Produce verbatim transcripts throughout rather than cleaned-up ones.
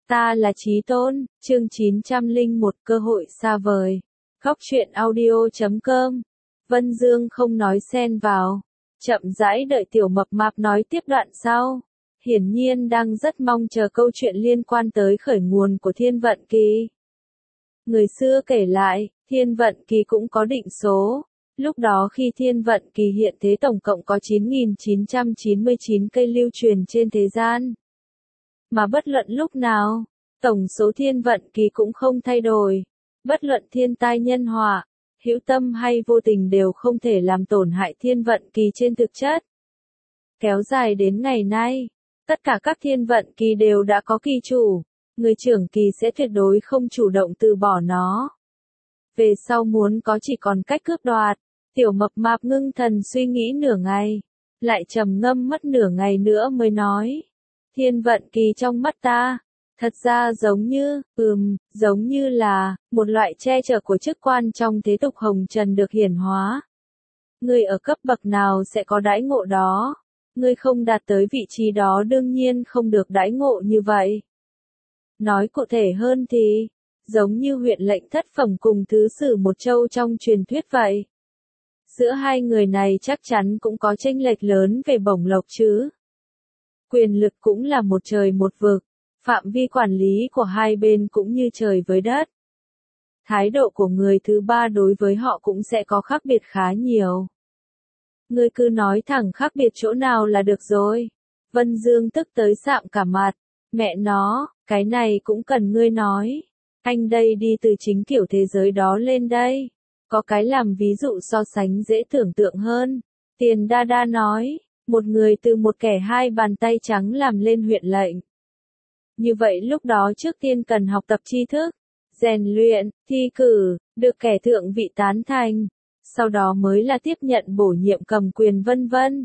Ta là Chí Tôn, chương chín trăm lẻ một cơ hội xa vời. Góc truyện audio chấm com. Vân Dương không nói xen vào. Chậm rãi đợi Tiểu Mập Mạp nói tiếp đoạn sau. Hiển nhiên đang rất mong chờ câu chuyện liên quan tới khởi nguồn của Thiên Vận Kỳ. Người xưa kể lại, Thiên Vận Kỳ cũng có định số. Lúc đó khi Thiên Vận Kỳ hiện thế tổng cộng có chín nghìn chín trăm chín mươi chín cây lưu truyền trên thế gian. Mà bất luận lúc nào, tổng số thiên vận kỳ cũng không thay đổi. Bất luận thiên tai nhân họa, hữu tâm hay vô tình đều không thể làm tổn hại thiên vận kỳ trên thực chất. Kéo dài đến ngày nay, tất cả các thiên vận kỳ đều đã có kỳ chủ, người trưởng kỳ sẽ tuyệt đối không chủ động từ bỏ nó. Về sau muốn có chỉ còn cách cướp đoạt. Tiểu Mập Mạp ngưng thần suy nghĩ nửa ngày, lại trầm ngâm mất nửa ngày nữa mới nói. Thiên vận kỳ trong mắt ta, thật ra giống như, ừm, giống như là, một loại che chở của chức quan trong thế tục hồng trần được hiển hóa. Người ở cấp bậc nào sẽ có đãi ngộ đó, người không đạt tới vị trí đó đương nhiên không được đãi ngộ như vậy. Nói cụ thể hơn thì, giống như huyện lệnh thất phẩm cùng thứ sử một châu trong truyền thuyết vậy. Giữa hai người này chắc chắn cũng có chênh lệch lớn về bổng lộc chứ. Quyền lực cũng là một trời một vực, phạm vi quản lý của hai bên cũng như trời với đất. Thái độ của người thứ ba đối với họ cũng sẽ có khác biệt khá nhiều. Ngươi cứ nói thẳng khác biệt chỗ nào là được rồi. Vân Dương tức tới sạm cả mặt. Mẹ nó, cái này cũng cần ngươi nói. Anh đây đi từ chính kiểu thế giới đó lên đây. Có cái làm ví dụ so sánh dễ tưởng tượng hơn. Tiền Đa Đa nói. Một người từ một kẻ hai bàn tay trắng làm lên huyện lệnh. Như vậy lúc đó trước tiên cần học tập tri thức, rèn luyện, thi cử, được kẻ thượng vị tán thành, sau đó mới là tiếp nhận bổ nhiệm cầm quyền vân vân.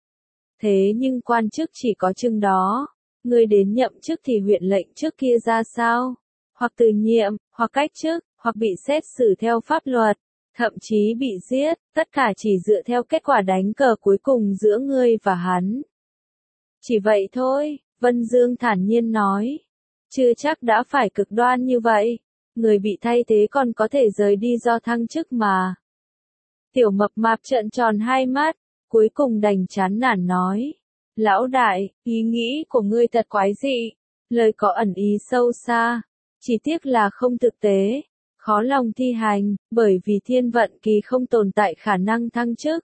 Thế nhưng quan chức chỉ có chừng đó, người đến nhậm chức thì huyện lệnh trước kia ra sao? Hoặc từ nhiệm, hoặc cách chức, hoặc bị xét xử theo pháp luật. Thậm chí bị giết, tất cả chỉ dựa theo kết quả đánh cờ cuối cùng giữa ngươi và hắn. Chỉ vậy thôi, Vân Dương thản nhiên nói. Chưa chắc đã phải cực đoan như vậy, người bị thay thế còn có thể rời đi do thăng chức mà. Tiểu Mập Mạp trợn tròn hai mắt, cuối cùng đành chán nản nói. Lão đại, ý nghĩ của ngươi thật quái dị, lời có ẩn ý sâu xa, chỉ tiếc là không thực tế. Khó lòng thi hành, bởi vì thiên vận kỳ không tồn tại khả năng thăng chức.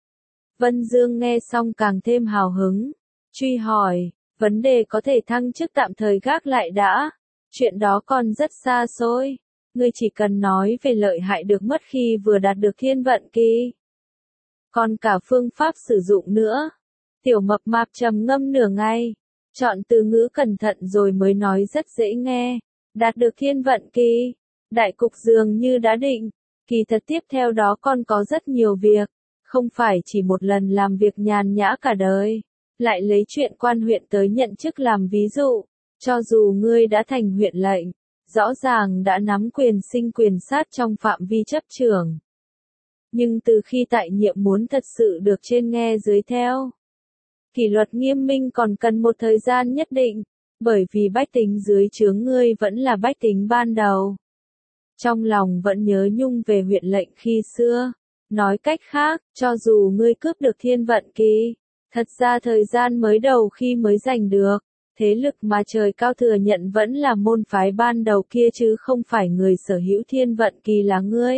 Vân Dương nghe xong càng thêm hào hứng, truy hỏi, vấn đề có thể thăng chức tạm thời gác lại đã, chuyện đó còn rất xa xôi, ngươi chỉ cần nói về lợi hại được mất khi vừa đạt được thiên vận kỳ. Còn cả phương pháp sử dụng nữa. Tiểu Mập Mạp trầm ngâm nửa ngày, chọn từ ngữ cẩn thận rồi mới nói rất dễ nghe, đạt được thiên vận kỳ. Đại cục dường như đã định, kỳ thật tiếp theo đó còn có rất nhiều việc, không phải chỉ một lần làm việc nhàn nhã cả đời, lại lấy chuyện quan huyện tới nhận chức làm ví dụ, cho dù ngươi đã thành huyện lệnh, rõ ràng đã nắm quyền sinh quyền sát trong phạm vi chấp trưởng. Nhưng từ khi tại nhiệm muốn thật sự được trên nghe dưới theo, kỷ luật nghiêm minh còn cần một thời gian nhất định, bởi vì bách tính dưới trướng ngươi vẫn là bách tính ban đầu. Trong lòng vẫn nhớ nhung về huyện lệnh khi xưa. Nói cách khác, cho dù ngươi cướp được thiên vận kỳ, thật ra thời gian mới đầu khi mới giành được, thế lực mà trời cao thừa nhận vẫn là môn phái ban đầu kia chứ không phải người sở hữu thiên vận kỳ là ngươi.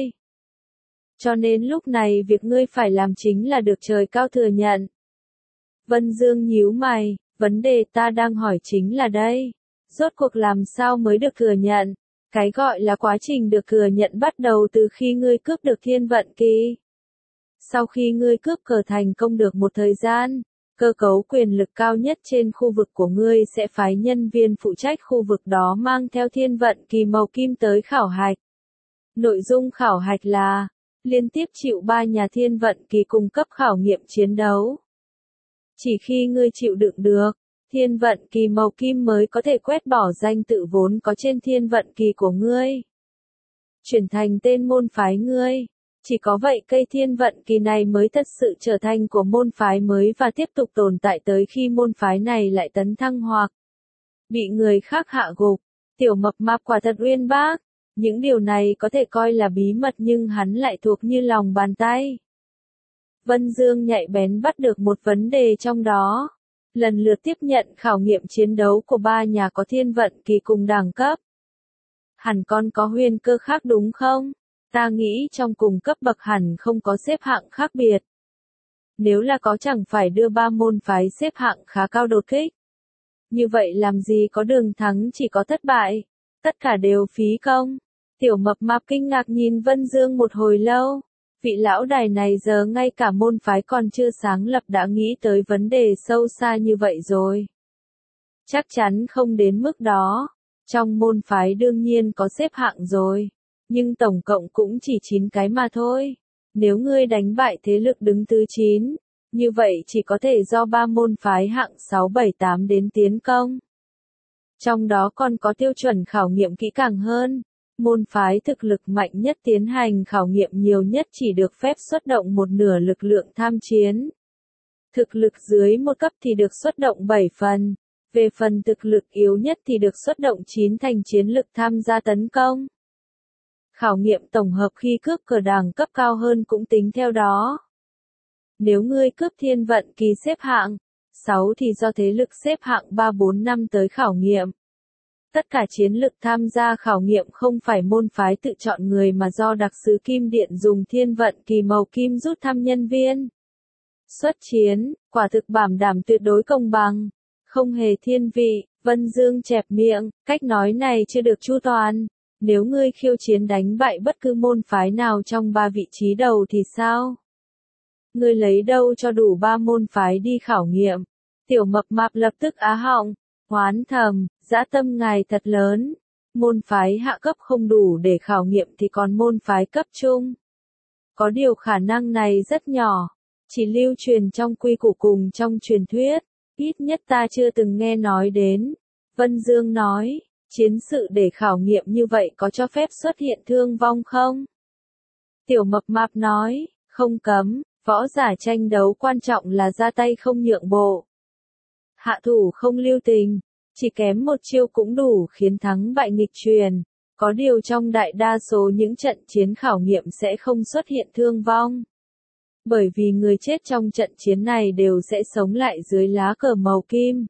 Cho nên lúc này việc ngươi phải làm chính là được trời cao thừa nhận. Vân Dương nhíu mày, vấn đề ta đang hỏi chính là đây. Rốt cuộc làm sao mới được thừa nhận? Cái gọi là quá trình được thừa nhận bắt đầu từ khi ngươi cướp được thiên vận kỳ. Sau khi ngươi cướp cờ thành công được một thời gian, cơ cấu quyền lực cao nhất trên khu vực của ngươi sẽ phái nhân viên phụ trách khu vực đó mang theo thiên vận kỳ màu kim tới khảo hạch. Nội dung khảo hạch là, liên tiếp chịu ba nhà thiên vận kỳ cung cấp khảo nghiệm chiến đấu. Chỉ khi ngươi chịu đựng được, thiên vận kỳ màu kim mới có thể quét bỏ danh tự vốn có trên thiên vận kỳ của ngươi. Chuyển thành tên môn phái ngươi. Chỉ có vậy cây thiên vận kỳ này mới thật sự trở thành của môn phái mới và tiếp tục tồn tại tới khi môn phái này lại tấn thăng hoặc bị người khác hạ gục. Tiểu mập mạp quả thật uyên bác. Những điều này có thể coi là bí mật nhưng hắn lại thuộc như lòng bàn tay. Vân Dương nhạy bén bắt được một vấn đề trong đó. Lần lượt tiếp nhận khảo nghiệm chiến đấu của ba nhà có thiên vận kỳ cùng đẳng cấp. Hẳn còn có huyền cơ khác đúng không? Ta nghĩ trong cùng cấp bậc hẳn không có xếp hạng khác biệt. Nếu là có chẳng phải đưa ba môn phái xếp hạng khá cao đột kích. Như vậy làm gì có đường thắng chỉ có thất bại. Tất cả đều phí công. Tiểu mập mạp kinh ngạc nhìn Vân Dương một hồi lâu. Vị lão đài này giờ ngay cả môn phái còn chưa sáng lập đã nghĩ tới vấn đề sâu xa như vậy rồi. Chắc chắn không đến mức đó. Trong môn phái đương nhiên có xếp hạng rồi. Nhưng tổng cộng cũng chỉ chín cái mà thôi. Nếu ngươi đánh bại thế lực đứng thứ chín, như vậy chỉ có thể do ba môn phái hạng sáu bảy tám đến tiến công. Trong đó còn có tiêu chuẩn khảo nghiệm kỹ càng hơn. Môn phái thực lực mạnh nhất tiến hành khảo nghiệm nhiều nhất chỉ được phép xuất động một nửa lực lượng tham chiến. Thực lực dưới một cấp thì được xuất động bảy phần. Về phần thực lực yếu nhất thì được xuất động chín thành chiến lực tham gia tấn công. Khảo nghiệm tổng hợp khi cướp cờ đẳng cấp cao hơn cũng tính theo đó. Nếu ngươi cướp thiên vận kỳ xếp hạng sáu thì do thế lực xếp hạng ba bốn năm tới khảo nghiệm. Tất cả chiến lực tham gia khảo nghiệm không phải môn phái tự chọn người mà do đặc sứ Kim Điện dùng thiên vận kỳ màu kim rút thăm nhân viên. Xuất chiến, quả thực bảo đảm tuyệt đối công bằng. Không hề thiên vị, Vân Dương chẹp miệng, cách nói này chưa được chu toàn. Nếu ngươi khiêu chiến đánh bại bất cứ môn phái nào trong ba vị trí đầu thì sao? Ngươi lấy đâu cho đủ ba môn phái đi khảo nghiệm? Tiểu mập mạp lập tức á họng, oán thầm, dã tâm ngài thật lớn. Môn phái hạ cấp không đủ để khảo nghiệm thì còn môn phái cấp trung. Có điều khả năng này rất nhỏ, chỉ lưu truyền trong quy củ cùng trong truyền thuyết, ít nhất ta chưa từng nghe nói đến. Vân Dương nói, chiến sự để khảo nghiệm như vậy có cho phép xuất hiện thương vong không? Tiểu mập mạp nói, không cấm, võ giả tranh đấu quan trọng là ra tay không nhượng bộ. Hạ thủ không lưu tình, chỉ kém một chiêu cũng đủ khiến thắng bại nghịch truyền. Có điều trong đại đa số những trận chiến khảo nghiệm sẽ không xuất hiện thương vong. Bởi vì người chết trong trận chiến này đều sẽ sống lại dưới lá cờ màu kim.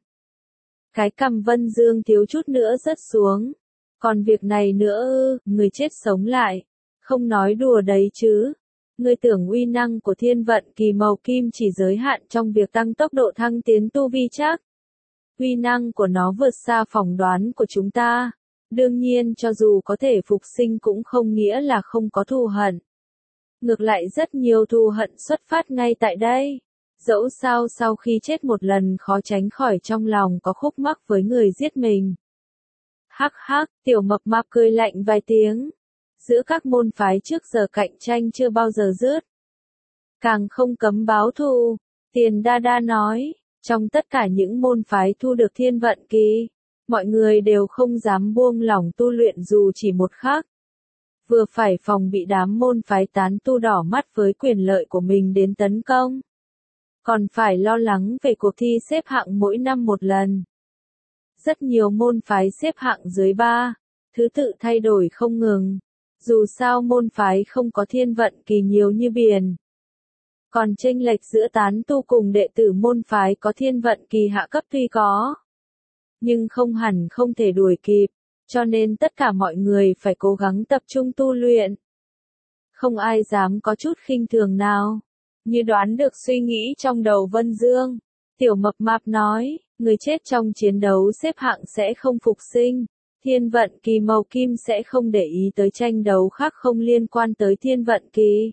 Cái cằm Vân Dương thiếu chút nữa rớt xuống. Còn việc này nữa ư, người chết sống lại. Không nói đùa đấy chứ. Ngươi tưởng uy năng của thiên vận kỳ màu kim chỉ giới hạn trong việc tăng tốc độ thăng tiến tu vi chắc. Uy năng của nó vượt xa phỏng đoán của chúng ta. Đương nhiên cho dù có thể phục sinh cũng không nghĩa là không có thù hận. Ngược lại rất nhiều thù hận xuất phát ngay tại đây. Dẫu sao sau khi chết một lần khó tránh khỏi trong lòng có khúc mắc với người giết mình. Hắc hắc, tiểu mập mạp cười lạnh vài tiếng. Giữa các môn phái trước giờ cạnh tranh chưa bao giờ dứt. Càng không cấm báo thù, Tiền Đa Đa nói, trong tất cả những môn phái thu được thiên vận kỳ, mọi người đều không dám buông lỏng tu luyện dù chỉ một khắc. Vừa phải phòng bị đám môn phái tán tu đỏ mắt với quyền lợi của mình đến tấn công. Còn phải lo lắng về cuộc thi xếp hạng mỗi năm một lần. Rất nhiều môn phái xếp hạng dưới ba, thứ tự thay đổi không ngừng. Dù sao môn phái không có thiên vận kỳ nhiều như biển. Còn chênh lệch giữa tán tu cùng đệ tử môn phái có thiên vận kỳ hạ cấp tuy có. Nhưng không hẳn không thể đuổi kịp, cho nên tất cả mọi người phải cố gắng tập trung tu luyện. Không ai dám có chút khinh thường nào. Như đoán được suy nghĩ trong đầu Vân Dương, tiểu mập mạp nói, người chết trong chiến đấu xếp hạng sẽ không phục sinh. Thiên vận kỳ màu kim sẽ không để ý tới tranh đấu khác không liên quan tới thiên vận kỳ.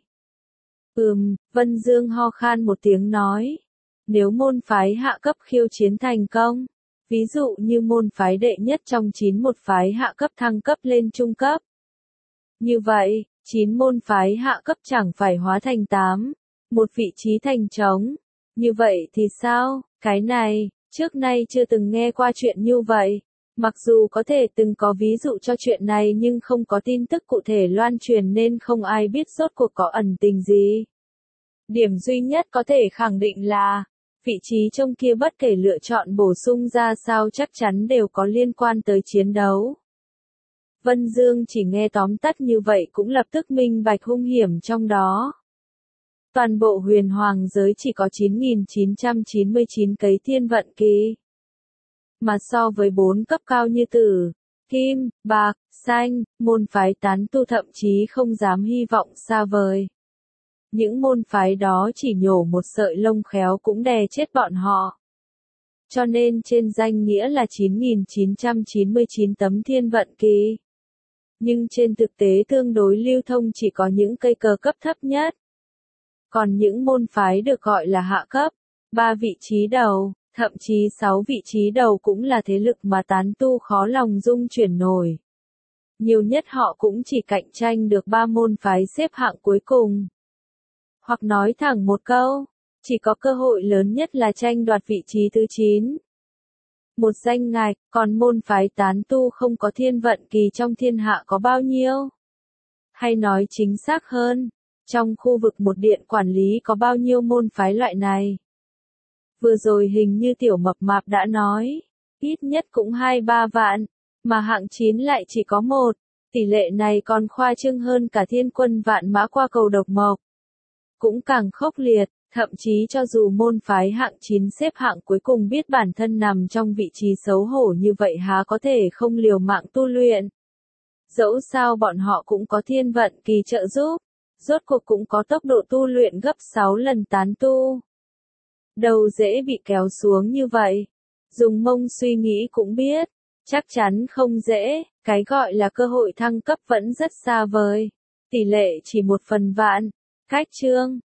Ừm, Vân Dương ho khan một tiếng nói. Nếu môn phái hạ cấp khiêu chiến thành công, ví dụ như môn phái đệ nhất trong chín một phái hạ cấp thăng cấp lên trung cấp. Như vậy, chín môn phái hạ cấp chẳng phải hóa thành tám, một vị trí thành trống. Như vậy thì sao, cái này, trước nay chưa từng nghe qua chuyện như vậy. Mặc dù có thể từng có ví dụ cho chuyện này nhưng không có tin tức cụ thể loan truyền nên không ai biết rốt cuộc có ẩn tình gì. Điểm duy nhất có thể khẳng định là, vị trí trong kia bất kể lựa chọn bổ sung ra sao chắc chắn đều có liên quan tới chiến đấu. Vân Dương chỉ nghe tóm tắt như vậy cũng lập tức minh bạch hung hiểm trong đó. Toàn bộ huyền hoàng giới chỉ có chín nghìn chín trăm chín mươi chín cấy thiên vận kỳ. Mà so với bốn cấp cao như tử, kim, bạc, xanh, môn phái tán tu thậm chí không dám hy vọng xa vời. Những môn phái đó chỉ nhổ một sợi lông khéo cũng đè chết bọn họ. Cho nên trên danh nghĩa là chín nghìn chín trăm chín mươi chín tấm thiên vận kỳ. Nhưng trên thực tế tương đối lưu thông chỉ có những cây cờ cấp thấp nhất. Còn những môn phái được gọi là hạ cấp, ba vị trí đầu, thậm chí sáu vị trí đầu cũng là thế lực mà tán tu khó lòng dung chuyển nổi. Nhiều nhất họ cũng chỉ cạnh tranh được ba môn phái xếp hạng cuối cùng. Hoặc nói thẳng một câu, chỉ có cơ hội lớn nhất là tranh đoạt vị trí thứ chín. Một danh ngạch, còn môn phái tán tu không có thiên vận kỳ trong thiên hạ có bao nhiêu? Hay nói chính xác hơn, trong khu vực một điện quản lý có bao nhiêu môn phái loại này? Vừa rồi hình như tiểu mập mạp đã nói, ít nhất cũng hai ba vạn, mà hạng chín lại chỉ có một, tỷ lệ này còn khoa trương hơn cả thiên quân vạn mã qua cầu độc mộc. Cũng càng khốc liệt, thậm chí cho dù môn phái hạng chín xếp hạng cuối cùng biết bản thân nằm trong vị trí xấu hổ như vậy há có thể không liều mạng tu luyện. Dẫu sao bọn họ cũng có thiên vận kỳ trợ giúp, rốt cuộc cũng có tốc độ tu luyện gấp sáu lần tán tu. Đầu dễ bị kéo xuống như vậy, dùng mông suy nghĩ cũng biết, chắc chắn không dễ, cái gọi là cơ hội thăng cấp vẫn rất xa vời, tỷ lệ chỉ một phần vạn. Cách chương